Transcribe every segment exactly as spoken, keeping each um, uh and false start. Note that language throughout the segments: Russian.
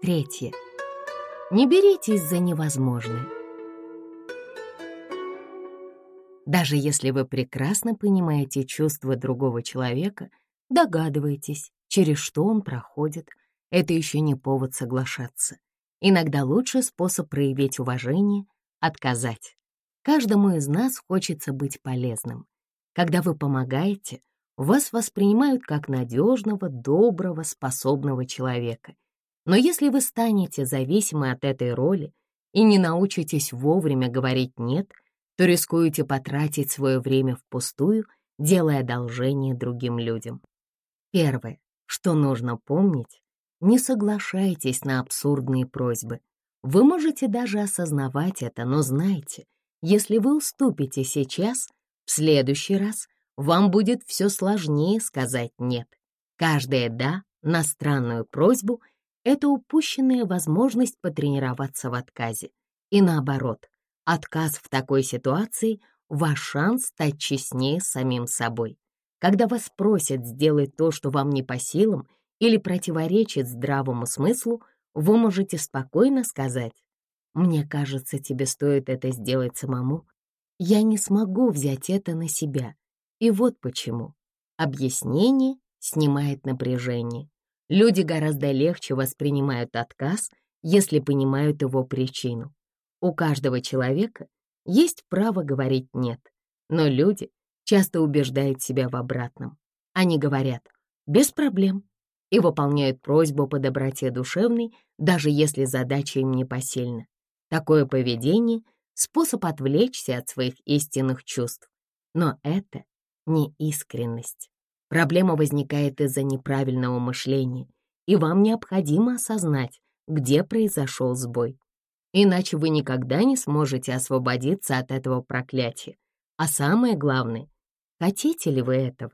Третье. Не беритесь за невозможное. Даже если вы прекрасно понимаете чувства другого человека, догадываетесь, через что он проходит, это еще не повод соглашаться. Иногда лучший способ проявить уважение — отказать. Каждому из нас хочется быть полезным. Когда вы помогаете, вас воспринимают как надежного, доброго, способного человека. Но если вы станете зависимы от этой роли и не научитесь вовремя говорить «нет», то рискуете потратить свое время впустую, делая одолжение другим людям. Первое, что нужно помнить, не соглашайтесь на абсурдные просьбы. Вы можете даже осознавать это, но знайте, если вы уступите сейчас, в следующий раз вам будет все сложнее сказать «нет». Каждое «да» на странную просьбу — это упущенная возможность потренироваться в отказе. И наоборот, отказ в такой ситуации — ваш шанс стать честнее с самим собой. Когда вас просят сделать то, что вам не по силам или противоречит здравому смыслу, вы можете спокойно сказать: «Мне кажется, тебе стоит это сделать самому. Я не смогу взять это на себя. И вот почему». Объяснение снимает напряжение. Люди гораздо легче воспринимают отказ, если понимают его причину. У каждого человека есть право говорить «нет», но люди часто убеждают себя в обратном. Они говорят «без проблем» и выполняют просьбу по доброте душевной, даже если задача им непосильна. Такое поведение — способ отвлечься от своих истинных чувств. Но это не искренность. Проблема возникает из-за неправильного мышления, и вам необходимо осознать, где произошел сбой. Иначе вы никогда не сможете освободиться от этого проклятия. А самое главное, хотите ли вы этого?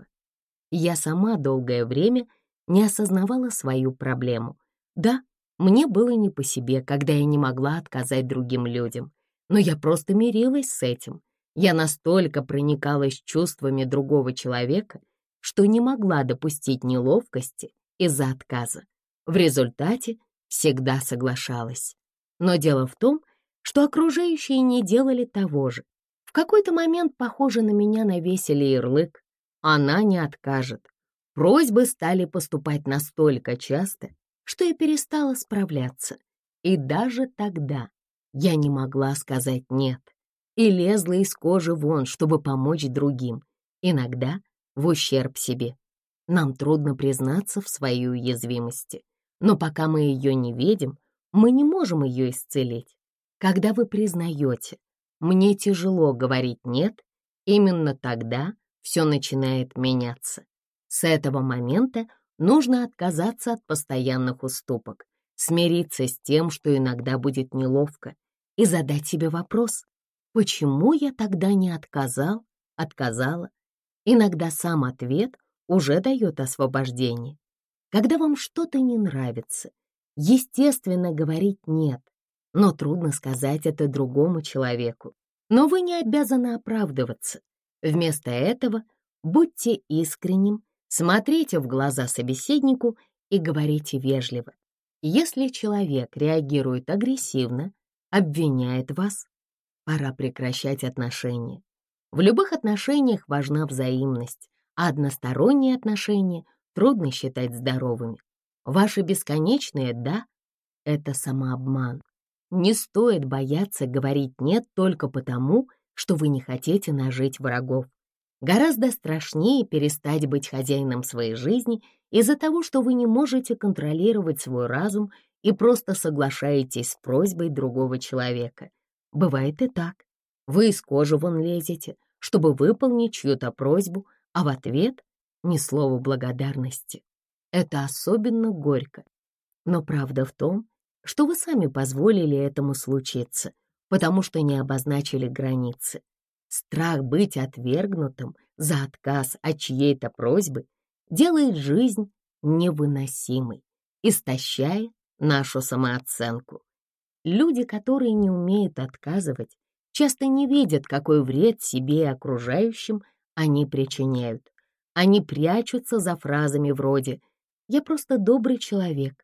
Я сама долгое время не осознавала свою проблему. Да, мне было не по себе, когда я не могла отказать другим людям, но я просто мирилась с этим. Я настолько проникалась чувствами другого человека, что не могла допустить неловкости из-за отказа. В результате всегда соглашалась. Но дело в том, что окружающие не делали того же. В какой-то момент, похоже, на меня навесили ярлык: она не откажет. Просьбы стали поступать настолько часто, что я перестала справляться. И даже тогда я не могла сказать «нет» и лезла из кожи вон, чтобы помочь другим, иногда в ущерб себе. Нам трудно признаться в своей уязвимости, но пока мы ее не видим, мы не можем ее исцелить. Когда вы признаете «мне тяжело говорить «нет», именно тогда все начинает меняться. С этого момента нужно отказаться от постоянных уступок, смириться с тем, что иногда будет неловко, и задать себе вопрос: почему я тогда не отказал, отказала? Иногда сам ответ уже дает освобождение. Когда вам что-то не нравится, естественно говорить «нет», но трудно сказать это другому человеку. Но вы не обязаны оправдываться. Вместо этого будьте искренним, смотрите в глаза собеседнику и говорите вежливо. Если человек реагирует агрессивно, обвиняет вас, пора прекращать отношения. В любых отношениях важна взаимность, а односторонние отношения трудно считать здоровыми. Ваше бесконечное «да» — это самообман. Не стоит бояться говорить «нет» только потому, что вы не хотите нажить врагов. Гораздо страшнее перестать быть хозяином своей жизни из-за того, что вы не можете контролировать свой разум и просто соглашаетесь с просьбой другого человека. Бывает и так. Вы из кожи вон лезете, чтобы выполнить чью-то просьбу, а в ответ ни слова благодарности. Это особенно горько. Но правда в том, что вы сами позволили этому случиться, потому что не обозначили границы. Страх быть отвергнутым за отказ от чьей-то просьбы делает жизнь невыносимой, истощая нашу самооценку. Люди, которые не умеют отказывать, часто не видят, какой вред себе и окружающим они причиняют. Они прячутся за фразами вроде «я просто добрый человек»,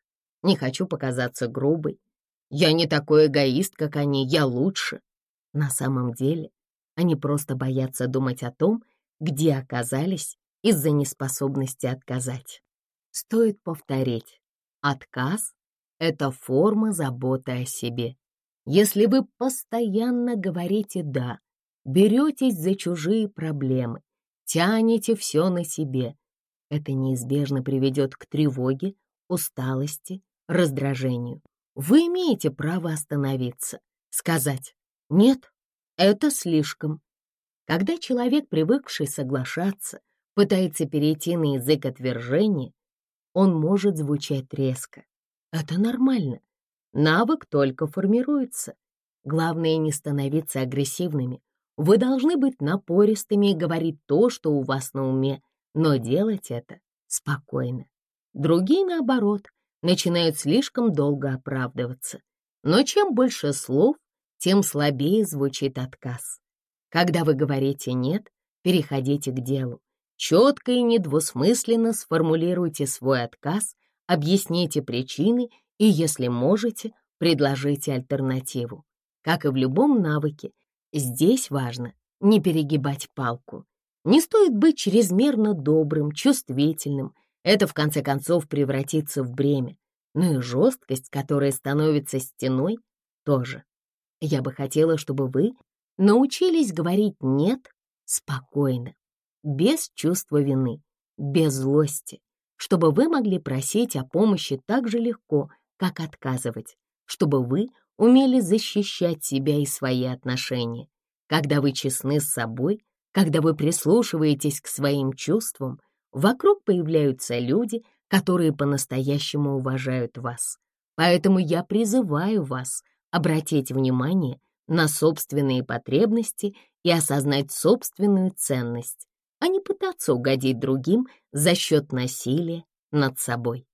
не хочу показаться грубой. Я не такой эгоист, как они, я лучше. На самом деле они просто боятся думать о том, где оказались из-за неспособности отказать. Стоит повторить, отказ — это форма заботы о себе. Если вы постоянно говорите «да», беретесь за чужие проблемы, тянете все на себе, это неизбежно приведет к тревоге, усталости, раздражению. Вы имеете право остановиться, сказать «нет, это слишком». Когда человек, привыкший соглашаться, пытается перейти на язык отвержения, он может звучать резко. Это нормально. Навык только формируется. Главное не становиться агрессивными. Вы должны быть напористыми и говорить то, что у вас на уме, но делать это спокойно. Другие, наоборот, начинают слишком долго оправдываться. Но чем больше слов, тем слабее звучит отказ. Когда вы говорите «нет», переходите к делу. Четко и недвусмысленно сформулируйте свой отказ, объясните причины и, если можете, предложите альтернативу. Как и в любом навыке, здесь важно не перегибать палку. Не стоит быть чрезмерно добрым, чувствительным. Это, в конце концов, превратится в бремя. Но и жесткость, которая становится стеной, тоже. Я бы хотела, чтобы вы научились говорить «нет» спокойно, без чувства вины, без злости, чтобы вы могли просить о помощи так же легко, как отказывать, чтобы вы умели защищать себя и свои отношения. Когда вы честны с собой, когда вы прислушиваетесь к своим чувствам, вокруг появляются люди, которые по-настоящему уважают вас. Поэтому я призываю вас обратить внимание на собственные потребности и осознать собственную ценность, а не пытаться угодить другим за счет насилия над собой.